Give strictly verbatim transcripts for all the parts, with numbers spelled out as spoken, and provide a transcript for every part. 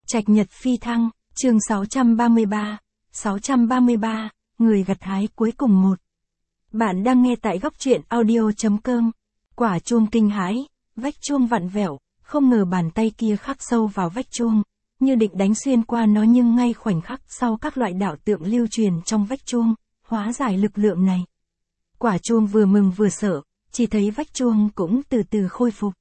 Trạch nhật phi thăng, chương sáu trăm ba mươi ba, sáu trăm ba mươi ba, người gặt hái cuối cùng một. Bạn đang nghe tại góc truyện audio.com. Quả chuông kinh hãi, vách chuông vặn vẹo, không ngờ bàn tay kia khắc sâu vào vách chuông, như định đánh xuyên qua nó, nhưng ngay khoảnh khắc sau các loại đạo tượng lưu truyền trong vách chuông, hóa giải lực lượng này. Quả chuông vừa mừng vừa sợ, chỉ thấy vách chuông cũng từ từ khôi phục.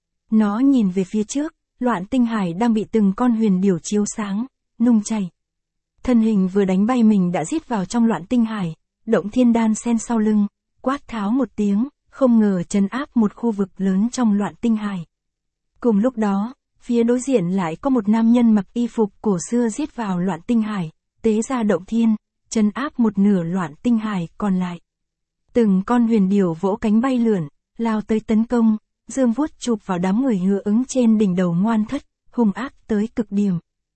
Nó nhìn về phía trước, Loạn Tinh Hải đang bị từng con huyền điểu chiếu sáng, nung chảy. Thân hình vừa đánh bay mình đã giết vào trong Loạn Tinh Hải, Động Thiên Đan sen sau lưng, quát tháo một tiếng, không ngờ trấn áp một khu vực lớn trong Loạn Tinh Hải. Cùng lúc đó, phía đối diện lại có một nam nhân mặc y phục cổ xưa giết vào Loạn Tinh Hải, tế ra Động Thiên, trấn áp một nửa Loạn Tinh Hải còn lại. Từng con huyền điểu vỗ cánh bay lượn, lao tới tấn công, dương vuốt chụp vào đám người Hứa Ứng trên đỉnh đầu Ngoan Thất, hung ác tới cực điểm.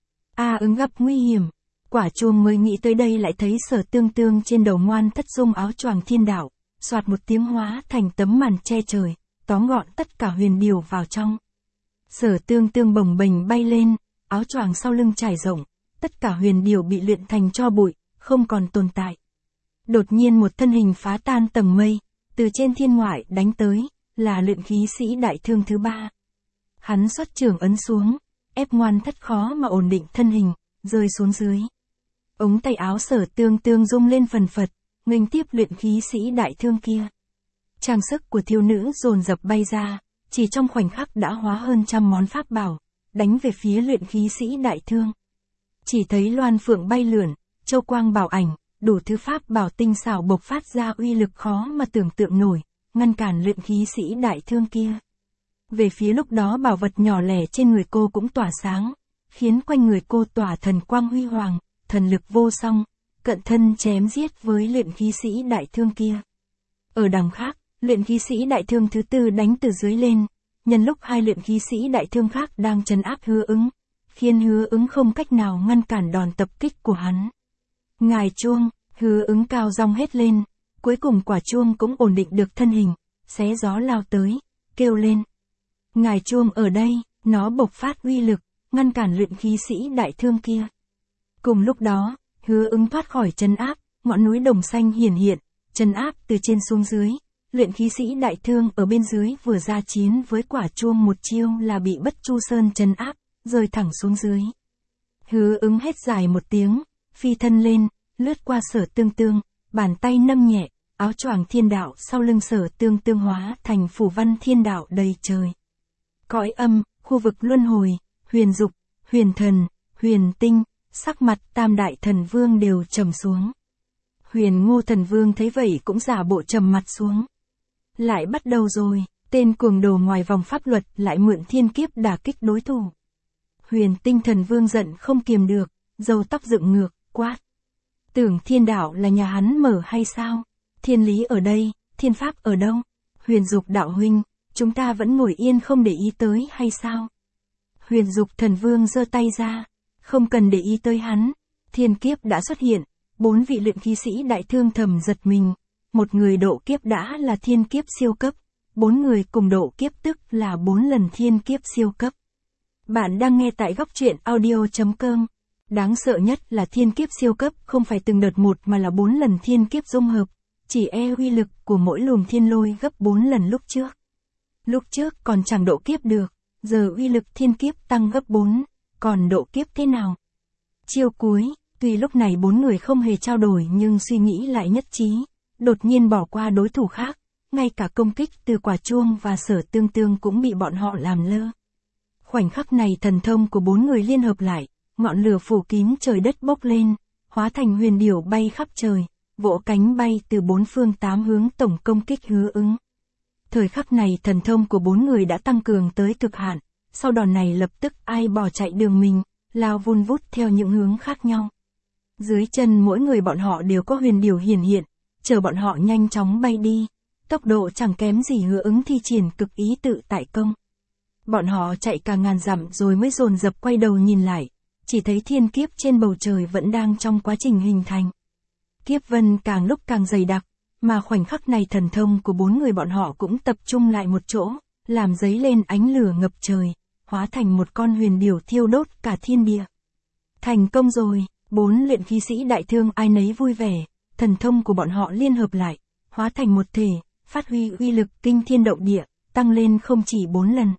A Ứng gặp nguy hiểm, Quả chuông mới nghĩ tới đây lại thấy Sở Tương Tương trên đầu Ngoan Thất dung áo choàng thiên đạo, soạt một tiếng hóa thành tấm màn che trời, tóm gọn tất cả huyền điểu vào trong. Sở Tương Tương bồng bềnh bay lên, áo choàng sau lưng trải rộng, tất cả huyền điểu bị luyện thành tro bụi, không còn tồn tại. Đột nhiên một thân hình phá tan tầng mây, từ trên thiên ngoại đánh tới, là luyện khí sĩ đại thương thứ ba. Hắn xuất trường ấn xuống, ép Ngoan Thất khó mà ổn định thân hình, rơi xuống dưới. Ống tay áo Sở Tương Tương rung lên phần phật, nghênh tiếp luyện khí sĩ đại thương kia. Trang sức của thiếu nữ dồn dập bay ra, chỉ trong khoảnh khắc đã hóa hơn trăm món pháp bảo, đánh về phía luyện khí sĩ đại thương. Chỉ thấy loan phượng bay lượn, châu quang bảo ảnh, đủ thứ pháp bảo tinh xảo bộc phát ra uy lực khó mà tưởng tượng nổi, ngăn cản luyện khí sĩ đại thương kia. Về phía lúc đó bảo vật nhỏ lẻ trên người cô cũng tỏa sáng, khiến quanh người cô tỏa thần quang huy hoàng, thần lực vô song, cận thân chém giết với luyện khí sĩ đại thương kia. Ở đằng khác, luyện khí sĩ đại thương thứ tư đánh từ dưới lên, nhân lúc hai luyện khí sĩ đại thương khác đang trấn áp Hứa Ứng, khiến Hứa Ứng không cách nào ngăn cản đòn tập kích của hắn. Ngài chuông, Hứa Ứng cao giọng hét lên, cuối cùng quả chuông cũng ổn định được thân hình, xé gió lao tới, kêu lên. Ngài chuông ở đây, nó bộc phát uy lực, ngăn cản luyện khí sĩ đại thương kia. Cùng lúc đó, Hứa Ứng thoát khỏi trấn áp, ngọn núi đồng xanh hiển hiện, trấn áp từ trên xuống dưới, luyện khí sĩ đại thương ở bên dưới vừa ra chiến với quả chuông một chiêu là bị Bất Chu Sơn trấn áp, rơi thẳng xuống dưới. Hứa Ứng hét dài một tiếng, phi thân lên, lướt qua Sở Tương Tương, bàn tay nâng nhẹ, áo choàng thiên đạo sau lưng Sở Tương Tương hóa thành phủ văn thiên đạo đầy trời. Cõi âm, khu vực luân hồi, huyền dục, huyền thần, huyền tinh, sắc mặt tam đại thần vương đều trầm xuống. Huyền Ngô thần vương thấy vậy cũng giả bộ trầm mặt xuống. Lại bắt đầu rồi, tên cuồng đồ ngoài vòng pháp luật lại mượn thiên kiếp đả kích đối thủ. Huyền Tinh thần vương giận không kiềm được, râu tóc dựng ngược, quát. Tưởng thiên đạo là nhà hắn mở hay sao? Thiên lý ở đây, thiên pháp ở đâu? Huyền Dục đạo huynh, chúng ta vẫn ngồi yên không để ý tới hay sao? Huyền Dục thần vương giơ tay ra, không cần để ý tới hắn, thiên kiếp đã xuất hiện, bốn vị luyện khí sĩ đại thương thầm giật mình, một người độ kiếp đã là thiên kiếp siêu cấp, bốn người cùng độ kiếp tức là bốn lần thiên kiếp siêu cấp. Bạn đang nghe tại góc truyện audio.com. Đáng sợ nhất là thiên kiếp siêu cấp không phải từng đợt một mà là bốn lần thiên kiếp dung hợp, chỉ e uy lực của mỗi luồng thiên lôi gấp bốn lần lúc trước. Lúc trước còn chẳng độ kiếp được, giờ uy lực thiên kiếp tăng gấp bốn, còn độ kiếp thế nào? Chiêu cuối, tuy lúc này bốn người không hề trao đổi nhưng suy nghĩ lại nhất trí, đột nhiên bỏ qua đối thủ khác, ngay cả công kích từ quả chuông và Sở Tương Tương cũng bị bọn họ làm lơ. Khoảnh khắc này thần thông của bốn người liên hợp lại, ngọn lửa phủ kín trời đất bốc lên, hóa thành huyền điểu bay khắp trời, vỗ cánh bay từ bốn phương tám hướng tổng công kích Hứa Ứng. Thời khắc này thần thông của bốn người đã tăng cường tới cực hạn, sau đòn này lập tức ai bỏ chạy đường mình, lao vun vút theo những hướng khác nhau. Dưới chân mỗi người bọn họ đều có huyền điểu hiển hiện, chờ bọn họ nhanh chóng bay đi, tốc độ chẳng kém gì Hứa Ứng thi triển cực ý tự tại công. Bọn họ chạy cả ngàn dặm rồi mới dồn dập quay đầu nhìn lại, chỉ thấy thiên kiếp trên bầu trời vẫn đang trong quá trình hình thành. Kiếp vân càng lúc càng dày đặc, mà khoảnh khắc này thần thông của bốn người bọn họ cũng tập trung lại một chỗ, làm dấy lên ánh lửa ngập trời, hóa thành một con huyền điểu thiêu đốt cả thiên địa. Thành công rồi, bốn luyện khí sĩ đại thương ai nấy vui vẻ, thần thông của bọn họ liên hợp lại, hóa thành một thể, phát huy uy lực kinh thiên động địa, tăng lên không chỉ bốn lần.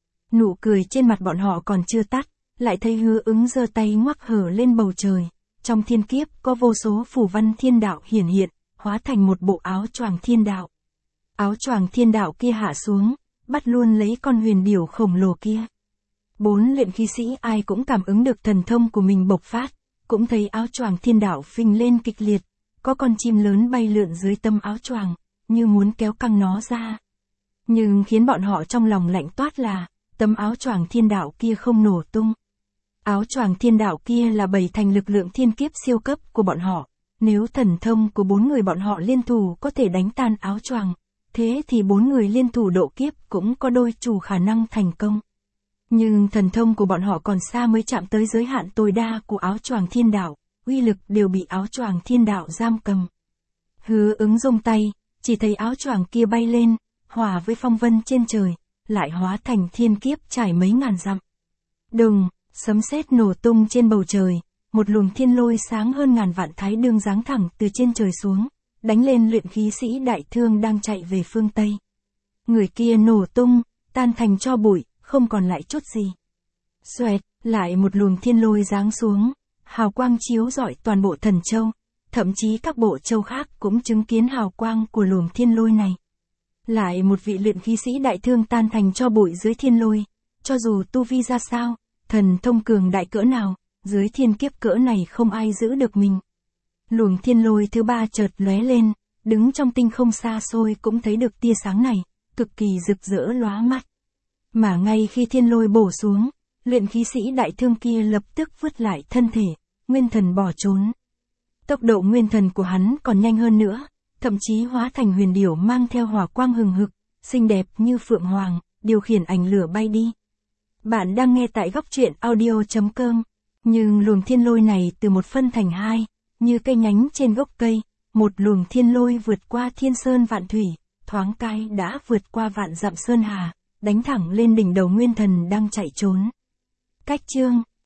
Nụ cười trên mặt bọn họ còn chưa tắt, lại thấy Hứa Ứng giơ tay ngoắc hở lên bầu trời, trong thiên kiếp có vô số phù văn thiên đạo hiển hiện, hóa thành một bộ áo choàng thiên đạo. Áo choàng thiên đạo kia hạ xuống, bắt luôn lấy con huyền điểu khổng lồ kia. Bốn luyện khí sĩ ai cũng cảm ứng được thần thông của mình bộc phát, cũng thấy áo choàng thiên đạo phình lên kịch liệt, có con chim lớn bay lượn dưới tấm áo choàng, như muốn kéo căng nó ra. Nhưng khiến bọn họ trong lòng lạnh toát là, tấm áo choàng thiên đạo kia không nổ tung. Áo choàng thiên đạo kia là bày thành lực lượng thiên kiếp siêu cấp của bọn họ, nếu thần thông của bốn người bọn họ liên thủ có thể đánh tan áo choàng, thế thì bốn người liên thủ độ kiếp cũng có đôi chủ khả năng thành công. Nhưng thần thông của bọn họ còn xa mới chạm tới giới hạn tối đa của áo choàng thiên đạo, uy lực đều bị áo choàng thiên đạo giam cầm. Hứa Ứng giông tay, chỉ thấy áo choàng kia bay lên, hòa với phong vân trên trời, lại hóa thành thiên kiếp trải mấy ngàn dặm. Đùng, sấm sét nổ tung trên bầu trời, một luồng thiên lôi sáng hơn ngàn vạn thái đương giáng thẳng từ trên trời xuống, đánh lên luyện khí sĩ đại thương đang chạy về phương Tây. Người kia nổ tung, tan thành tro bụi, không còn lại chút gì. Xoẹt, lại một luồng thiên lôi giáng xuống, hào quang chiếu rọi toàn bộ thần châu, thậm chí các bộ châu khác cũng chứng kiến hào quang của luồng thiên lôi này. Lại một vị luyện khí sĩ đại thương tan thành tro bụi dưới thiên lôi, cho dù tu vi ra sao, thần thông cường đại cỡ nào, dưới thiên kiếp cỡ này không ai giữ được mình. Luồng thiên lôi thứ ba chợt lóe lên, đứng trong tinh không xa xôi cũng thấy được tia sáng này, cực kỳ rực rỡ lóa mắt. Mà ngay khi thiên lôi bổ xuống, luyện khí sĩ đại thương kia lập tức vứt lại thân thể, nguyên thần bỏ trốn. Tốc độ nguyên thần của hắn còn nhanh hơn nữa, thậm chí hóa thành huyền điểu mang theo hỏa quang hừng hực, xinh đẹp như phượng hoàng, điều khiển ảnh lửa bay đi. Bạn đang nghe tại góc truyện audio chấm com, nhưng luồng thiên lôi này từ một phân thành hai, như cây nhánh trên gốc cây, một luồng thiên lôi vượt qua thiên sơn vạn thủy, thoáng cái đã vượt qua vạn dặm sơn hà, đánh thẳng lên đỉnh đầu nguyên thần đang chạy trốn. Cách chương